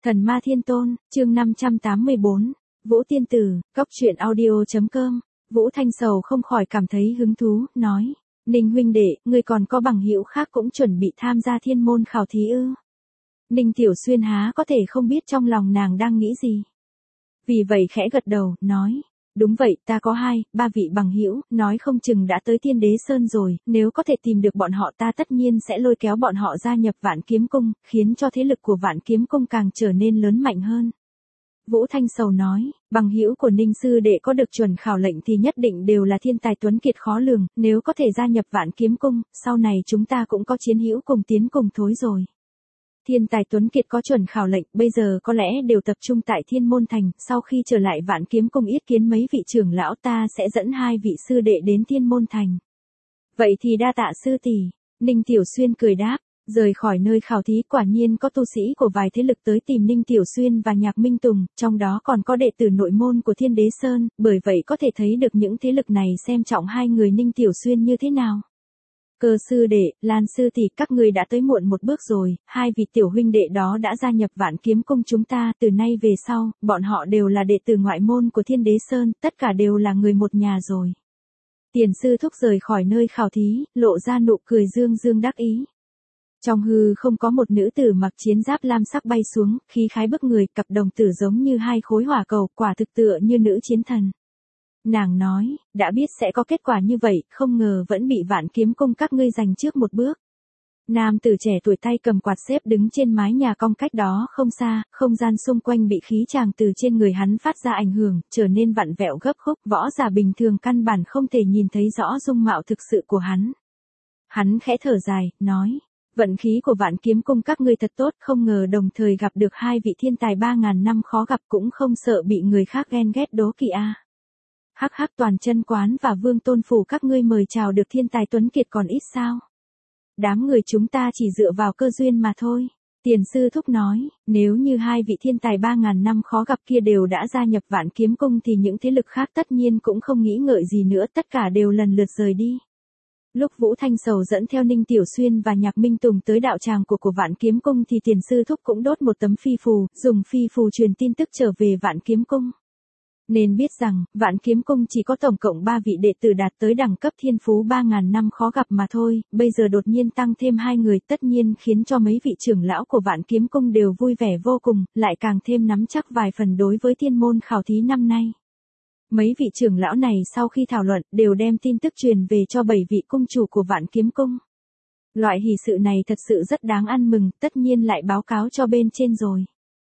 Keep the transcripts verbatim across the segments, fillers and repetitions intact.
Thần Ma Thiên Tôn, chương năm trăm tám mươi bốn, Vũ Tiên Tử, Cốc truyện audio.com, Vũ Thanh Sầu không khỏi cảm thấy hứng thú, nói, Ninh huynh đệ, ngươi còn có bằng hữu khác cũng chuẩn bị tham gia thiên môn khảo thí ư. Ninh Tiểu Xuyên há có thể không biết trong lòng nàng đang nghĩ gì. Vì vậy khẽ gật đầu, nói, đúng vậy, ta có hai, ba vị bằng hữu, nói không chừng đã tới Thiên Đế Sơn rồi, nếu có thể tìm được bọn họ ta tất nhiên sẽ lôi kéo bọn họ gia nhập Vạn Kiếm Cung, khiến cho thế lực của Vạn Kiếm Cung càng trở nên lớn mạnh hơn. Vũ Thanh Sầu nói, bằng hữu của Ninh sư đệ có được chuẩn khảo lệnh thì nhất định đều là thiên tài tuấn kiệt khó lường, nếu có thể gia nhập Vạn Kiếm Cung, sau này chúng ta cũng có chiến hữu cùng tiến cùng thối rồi. Thiên tài tuấn kiệt có chuẩn khảo lệnh, bây giờ có lẽ đều tập trung tại Thiên Môn Thành, sau khi trở lại Vạn Kiếm Cung yết kiến mấy vị trưởng lão ta sẽ dẫn hai vị sư đệ đến Thiên Môn Thành. Vậy thì đa tạ sư tỷ, Ninh Tiểu Xuyên cười đáp, rời khỏi nơi khảo thí quả nhiên có tu sĩ của vài thế lực tới tìm Ninh Tiểu Xuyên và Nhạc Minh Tùng, trong đó còn có đệ tử nội môn của Thiên Đế Sơn, bởi vậy có thể thấy được những thế lực này xem trọng hai người Ninh Tiểu Xuyên như thế nào. Cơ sư đệ, Lan sư tỷ, các người đã tới muộn một bước rồi, hai vị tiểu huynh đệ đó đã gia nhập Vạn Kiếm Cung chúng ta, từ nay về sau, bọn họ đều là đệ tử ngoại môn của Thiên Đế Sơn, tất cả đều là người một nhà rồi. Tiền sư thúc rời khỏi nơi khảo thí, lộ ra nụ cười dương dương đắc ý. Trong hư không có một nữ tử mặc chiến giáp lam sắc bay xuống, khí khái bức người, cặp đồng tử giống như hai khối hỏa cầu, quả thực tựa như nữ chiến thần. Nàng nói, đã biết sẽ có kết quả như vậy, không ngờ vẫn bị Vạn Kiếm Cung các ngươi giành trước một bước. Nam tử trẻ tuổi tay cầm quạt xếp đứng trên mái nhà cong cách đó không xa, không gian xung quanh bị khí tràng từ trên người hắn phát ra ảnh hưởng, trở nên vặn vẹo gấp khúc, võ giả bình thường căn bản không thể nhìn thấy rõ dung mạo thực sự của hắn. Hắn khẽ thở dài, nói, vận khí của Vạn Kiếm Cung các ngươi thật tốt, không ngờ đồng thời gặp được hai vị thiên tài ba ngàn năm khó gặp, cũng không sợ bị người khác ghen ghét đố kỵ a. À. Hắc hắc, Toàn Chân Quán và Vương Tôn Phủ các ngươi mời chào được thiên tài tuấn kiệt còn ít sao? Đám người chúng ta chỉ dựa vào cơ duyên mà thôi. Tiền sư thúc nói, nếu như hai vị thiên tài ba ngàn năm khó gặp kia đều đã gia nhập Vạn Kiếm Cung thì những thế lực khác tất nhiên cũng không nghĩ ngợi gì nữa, tất cả đều lần lượt rời đi. Lúc Vũ Thanh Sầu dẫn theo Ninh Tiểu Xuyên và Nhạc Minh Tùng tới đạo tràng của của Vạn Kiếm Cung thì tiền sư thúc cũng đốt một tấm phi phù, dùng phi phù truyền tin tức trở về Vạn Kiếm Cung. Nên biết rằng, Vạn Kiếm Cung chỉ có tổng cộng ba vị đệ tử đạt tới đẳng cấp thiên phú ba ngàn năm khó gặp mà thôi, bây giờ đột nhiên tăng thêm hai người tất nhiên khiến cho mấy vị trưởng lão của Vạn Kiếm Cung đều vui vẻ vô cùng, lại càng thêm nắm chắc vài phần đối với thiên môn khảo thí năm nay. Mấy vị trưởng lão này sau khi thảo luận đều đem tin tức truyền về cho bảy vị cung chủ của Vạn Kiếm Cung. Loại hỷ sự này thật sự rất đáng ăn mừng, tất nhiên lại báo cáo cho bên trên rồi.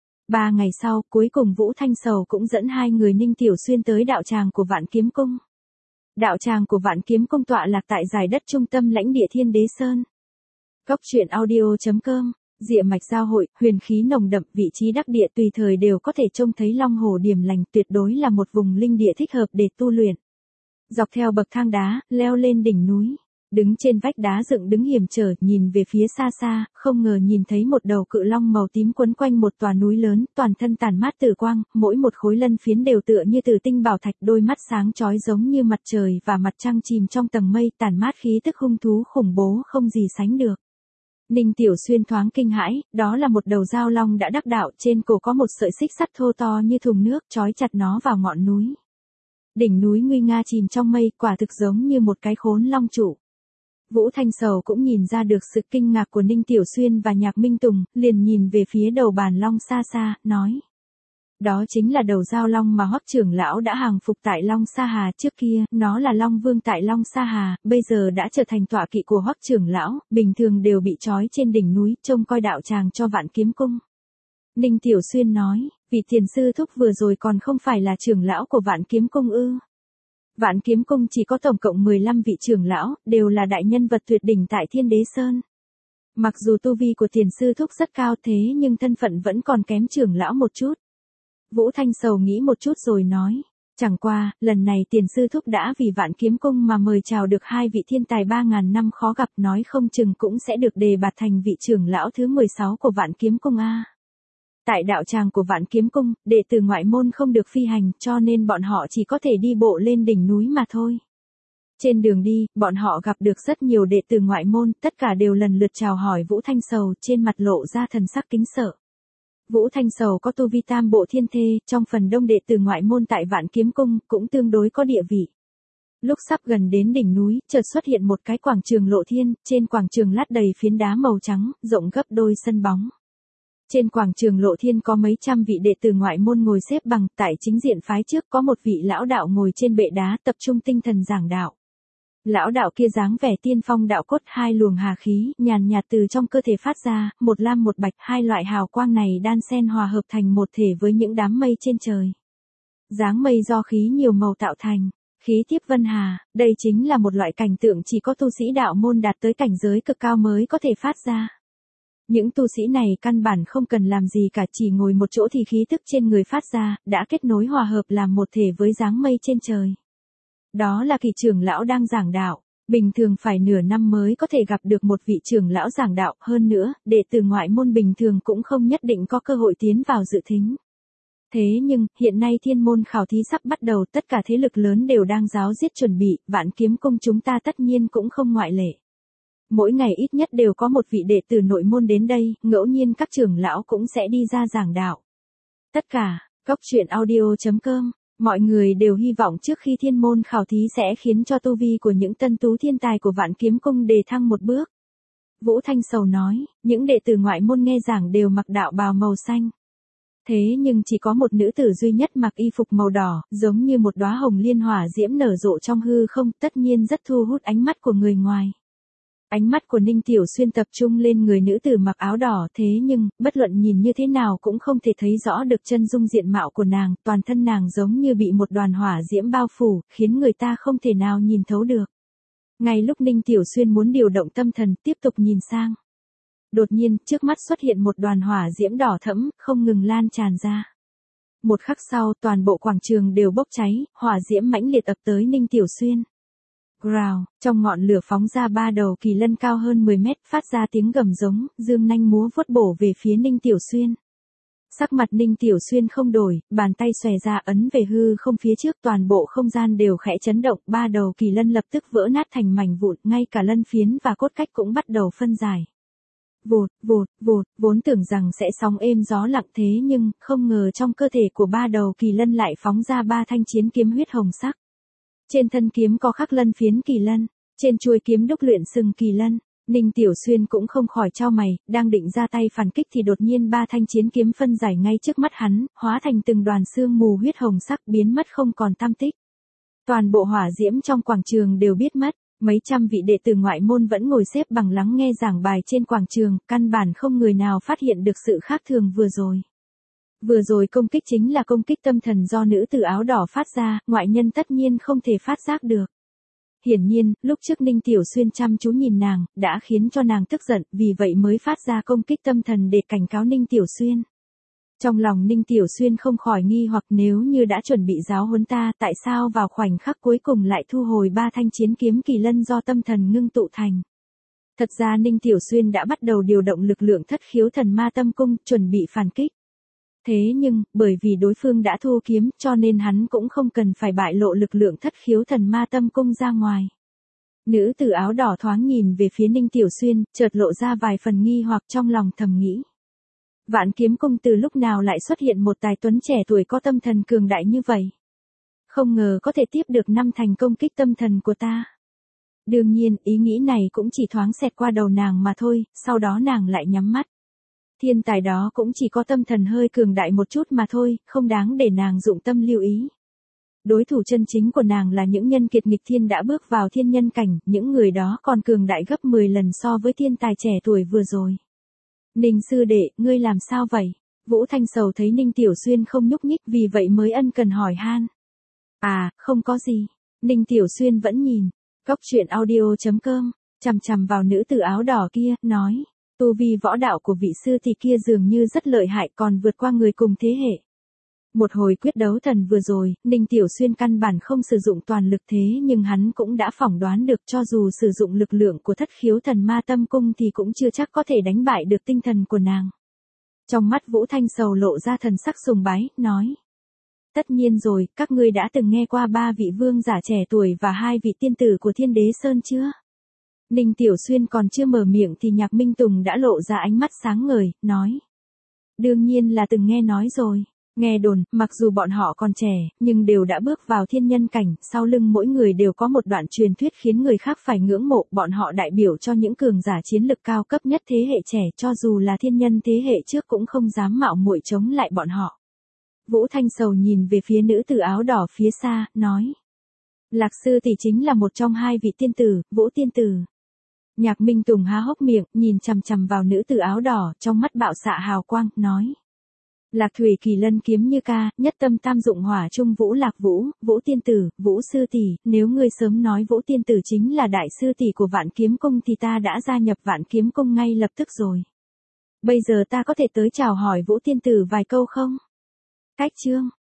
Ba ngày sau, cuối cùng Vũ Thanh Sầu cũng dẫn hai người Ninh Tiểu Xuyên tới đạo tràng của Vạn Kiếm Cung. Đạo tràng của Vạn Kiếm Cung tọa lạc tại giải đất trung tâm lãnh địa Thiên Đế Sơn. Cốc truyện audio.com, địa mạch giao hội, huyền khí nồng đậm, vị trí đắc địa tùy thời đều có thể trông thấy long hồ điềm lành, tuyệt đối là một vùng linh địa thích hợp để tu luyện. Dọc theo bậc thang đá, leo lên đỉnh núi. Đứng trên vách đá dựng đứng hiểm trở, nhìn về phía xa xa, không ngờ nhìn thấy một đầu cự long màu tím quấn quanh một tòa núi lớn, toàn thân tản mát tử quang, mỗi một khối lân phiến đều tựa như từ tinh bảo thạch, đôi mắt sáng chói giống như mặt trời và mặt trăng chìm trong tầng mây, tản mát khí tức hung thú khủng bố không gì sánh được. Ninh Tiểu Xuyên thoáng kinh hãi, đó là một đầu dao long đã đắc đạo, trên cổ có một sợi xích sắt thô to như thùng nước, trói chặt nó vào ngọn núi. Đỉnh núi nguy nga chìm trong mây, quả thực giống như một cái khốn long trụ. Vũ Thanh Sầu cũng nhìn ra được sự kinh ngạc của Ninh Tiểu Xuyên và Nhạc Minh Tùng, liền nhìn về phía đầu bàn long xa xa, nói. Đó chính là đầu dao long mà Hoắc trưởng lão đã hàng phục tại Long Sa Hà trước kia, nó là Long Vương tại Long Sa Hà, bây giờ đã trở thành tọa kỵ của Hoắc trưởng lão, bình thường đều bị trói trên đỉnh núi, trông coi đạo tràng cho Vạn Kiếm Cung. Ninh Tiểu Xuyên nói, vị tiền sư thúc vừa rồi còn không phải là trưởng lão của Vạn Kiếm Cung ư? Vạn Kiếm Cung chỉ có tổng cộng mười lăm vị trưởng lão, đều là đại nhân vật tuyệt đỉnh tại Thiên Đế Sơn. Mặc dù tu vi của tiền sư thúc rất cao thế nhưng thân phận vẫn còn kém trưởng lão một chút. Vũ Thanh Sầu nghĩ một chút rồi nói, chẳng qua, lần này tiền sư thúc đã vì Vạn Kiếm Cung mà mời chào được hai vị thiên tài ba ngàn năm khó gặp, nói không chừng cũng sẽ được đề bạt thành vị trưởng lão thứ mười sáu của Vạn Kiếm Cung a. Tại đạo tràng của Vạn Kiếm Cung, đệ tử ngoại môn không được phi hành, cho nên bọn họ chỉ có thể đi bộ lên đỉnh núi mà thôi. Trên đường đi, bọn họ gặp được rất nhiều đệ tử ngoại môn, tất cả đều lần lượt chào hỏi Vũ Thanh Sầu, trên mặt lộ ra thần sắc kính sợ. Vũ Thanh Sầu có tu vi tam bộ thiên thê, trong phần đông đệ tử ngoại môn tại Vạn Kiếm Cung, cũng tương đối có địa vị. Lúc sắp gần đến đỉnh núi, chợt xuất hiện một cái quảng trường lộ thiên, trên quảng trường lát đầy phiến đá màu trắng, rộng gấp đôi sân bóng. Trên quảng trường lộ thiên có mấy trăm vị đệ tử ngoại môn ngồi xếp bằng, tại chính diện phái trước có một vị lão đạo ngồi trên bệ đá tập trung tinh thần giảng đạo. Lão đạo kia dáng vẻ tiên phong đạo cốt, hai luồng hà khí nhàn nhạt từ trong cơ thể phát ra, một lam một bạch, hai loại hào quang này đan xen hòa hợp thành một thể với những đám mây trên trời. Dáng mây do khí nhiều màu tạo thành, khí tiếp vân hà, đây chính là một loại cảnh tượng chỉ có tu sĩ đạo môn đạt tới cảnh giới cực cao mới có thể phát ra. Những tu sĩ này căn bản không cần làm gì cả, chỉ ngồi một chỗ thì khí tức trên người phát ra, đã kết nối hòa hợp làm một thể với dáng mây trên trời. Đó là kỳ trưởng lão đang giảng đạo, bình thường phải nửa năm mới có thể gặp được một vị trưởng lão giảng đạo, hơn nữa, đệ tử ngoại môn bình thường cũng không nhất định có cơ hội tiến vào dự thính. Thế nhưng, hiện nay thiên môn khảo thí sắp bắt đầu, tất cả thế lực lớn đều đang ráo riết chuẩn bị, Vạn Kiếm Cung chúng ta tất nhiên cũng không ngoại lệ. Mỗi ngày ít nhất đều có một vị đệ tử nội môn đến đây, ngẫu nhiên các trưởng lão cũng sẽ đi ra giảng đạo. Tất cả, Cốc Truyện Audio chấm com, mọi người đều hy vọng trước khi thiên môn khảo thí sẽ khiến cho tu vi của những tân tú thiên tài của Vạn Kiếm Cung đề thăng một bước. Vũ Thanh Sầu nói, những đệ tử ngoại môn nghe giảng đều mặc đạo bào màu xanh. Thế nhưng chỉ có một nữ tử duy nhất mặc y phục màu đỏ, giống như một đóa hồng liên hỏa diễm nở rộ trong hư không, tất nhiên rất thu hút ánh mắt của người ngoài. Ánh mắt của Ninh Tiểu Xuyên tập trung lên người nữ tử mặc áo đỏ, thế nhưng, bất luận nhìn như thế nào cũng không thể thấy rõ được chân dung diện mạo của nàng, toàn thân nàng giống như bị một đoàn hỏa diễm bao phủ, khiến người ta không thể nào nhìn thấu được. Ngay lúc Ninh Tiểu Xuyên muốn điều động tâm thần, tiếp tục nhìn sang. Đột nhiên, trước mắt xuất hiện một đoàn hỏa diễm đỏ thẫm, không ngừng lan tràn ra. Một khắc sau, toàn bộ quảng trường đều bốc cháy, hỏa diễm mãnh liệt ập tới Ninh Tiểu Xuyên. Growl, trong ngọn lửa phóng ra ba đầu kỳ lân cao hơn mười mét, phát ra tiếng gầm giống, dương nanh múa vuốt bổ về phía Ninh Tiểu Xuyên. Sắc mặt Ninh Tiểu Xuyên không đổi, bàn tay xòe ra ấn về hư không phía trước, toàn bộ không gian đều khẽ chấn động, ba đầu kỳ lân lập tức vỡ nát thành mảnh vụn, ngay cả lân phiến và cốt cách cũng bắt đầu phân giải. Vụt, vụt, vụt, vốn tưởng rằng sẽ sóng êm gió lặng thế nhưng, không ngờ trong cơ thể của ba đầu kỳ lân lại phóng ra ba thanh chiến kiếm huyết hồng sắc. Trên thân kiếm có khắc lân phiến kỳ lân, trên chuôi kiếm đúc luyện sừng kỳ lân. Ninh Tiểu Xuyên cũng không khỏi chau mày, đang định ra tay phản kích thì đột nhiên ba thanh chiến kiếm phân giải ngay trước mắt hắn, hóa thành từng đoàn sương mù huyết hồng sắc biến mất không còn tăm tích. Toàn bộ hỏa diễm trong quảng trường đều biết mất, mấy trăm vị đệ tử ngoại môn vẫn ngồi xếp bằng lắng nghe giảng bài trên quảng trường, căn bản không người nào phát hiện được sự khác thường vừa rồi. Vừa rồi công kích chính là công kích tâm thần do nữ tử áo đỏ phát ra, ngoại nhân tất nhiên không thể phát giác được. Hiển nhiên, lúc trước Ninh Tiểu Xuyên chăm chú nhìn nàng, đã khiến cho nàng tức giận, vì vậy mới phát ra công kích tâm thần để cảnh cáo Ninh Tiểu Xuyên. Trong lòng Ninh Tiểu Xuyên không khỏi nghi hoặc nếu như đã chuẩn bị giáo huấn ta, tại sao vào khoảnh khắc cuối cùng lại thu hồi ba thanh chiến kiếm kỳ lân do tâm thần ngưng tụ thành. Thật ra Ninh Tiểu Xuyên đã bắt đầu điều động lực lượng thất khiếu thần ma tâm cung, chuẩn bị phản kích. Thế nhưng, bởi vì đối phương đã thu kiếm, cho nên hắn cũng không cần phải bại lộ lực lượng thất khiếu thần ma tâm cung ra ngoài. Nữ tử áo đỏ thoáng nhìn về phía Ninh Tiểu Xuyên, chợt lộ ra vài phần nghi hoặc trong lòng thầm nghĩ. Vạn Kiếm Cung từ lúc nào lại xuất hiện một tài tuấn trẻ tuổi có tâm thần cường đại như vậy? Không ngờ có thể tiếp được năm thành công kích tâm thần của ta. Đương nhiên, ý nghĩ này cũng chỉ thoáng xẹt qua đầu nàng mà thôi, sau đó nàng lại nhắm mắt. Thiên tài đó cũng chỉ có tâm thần hơi cường đại một chút mà thôi, không đáng để nàng dụng tâm lưu ý. Đối thủ chân chính của nàng là những nhân kiệt nghịch thiên đã bước vào thiên nhân cảnh, những người đó còn cường đại gấp mười lần so với thiên tài trẻ tuổi vừa rồi. Ninh sư đệ, ngươi làm sao vậy? Vũ Thanh Sầu thấy Ninh Tiểu Xuyên không nhúc nhích vì vậy mới ân cần hỏi han. À, không có gì. Ninh Tiểu Xuyên vẫn nhìn. Cốc Truyện Audio chấm com, chằm chằm vào nữ tử áo đỏ kia, nói. Tu vi võ đạo của vị sư thì kia dường như rất lợi hại còn vượt qua người cùng thế hệ. Một hồi quyết đấu thần vừa rồi, Ninh Tiểu Xuyên căn bản không sử dụng toàn lực thế nhưng hắn cũng đã phỏng đoán được cho dù sử dụng lực lượng của thất khiếu thần ma tâm cung thì cũng chưa chắc có thể đánh bại được tinh thần của nàng. Trong mắt Vũ Thanh Sầu lộ ra thần sắc sùng bái, nói. Tất nhiên rồi, các ngươi đã từng nghe qua ba vị vương giả trẻ tuổi và hai vị tiên tử của Thiên Đế Sơn chưa? Ninh Tiểu Xuyên còn chưa mở miệng thì Nhạc Minh Tùng đã lộ ra ánh mắt sáng ngời, nói. Đương nhiên là từng nghe nói rồi. Nghe đồn, mặc dù bọn họ còn trẻ, nhưng đều đã bước vào thiên nhân cảnh, sau lưng mỗi người đều có một đoạn truyền thuyết khiến người khác phải ngưỡng mộ, bọn họ đại biểu cho những cường giả chiến lực cao cấp nhất thế hệ trẻ, cho dù là thiên nhân thế hệ trước cũng không dám mạo muội chống lại bọn họ. Vũ Thanh Sầu nhìn về phía nữ tử áo đỏ phía xa, nói. Lạc sư tỷ chính là một trong hai vị tiên tử, Vũ tiên tử. Nhạc Minh Tùng há hốc miệng, nhìn chằm chằm vào nữ tử áo đỏ, trong mắt bạo xạ hào quang, nói. Lạc thủy kỳ lân kiếm như ca, nhất tâm tam dụng hỏa trung Vũ Lạc Vũ, Vũ tiên tử, Vũ sư tỷ, nếu ngươi sớm nói Vũ tiên tử chính là đại sư tỷ của Vạn Kiếm Cung thì ta đã gia nhập Vạn Kiếm Cung ngay lập tức rồi. Bây giờ ta có thể tới chào hỏi Vũ tiên tử vài câu không? Cách chương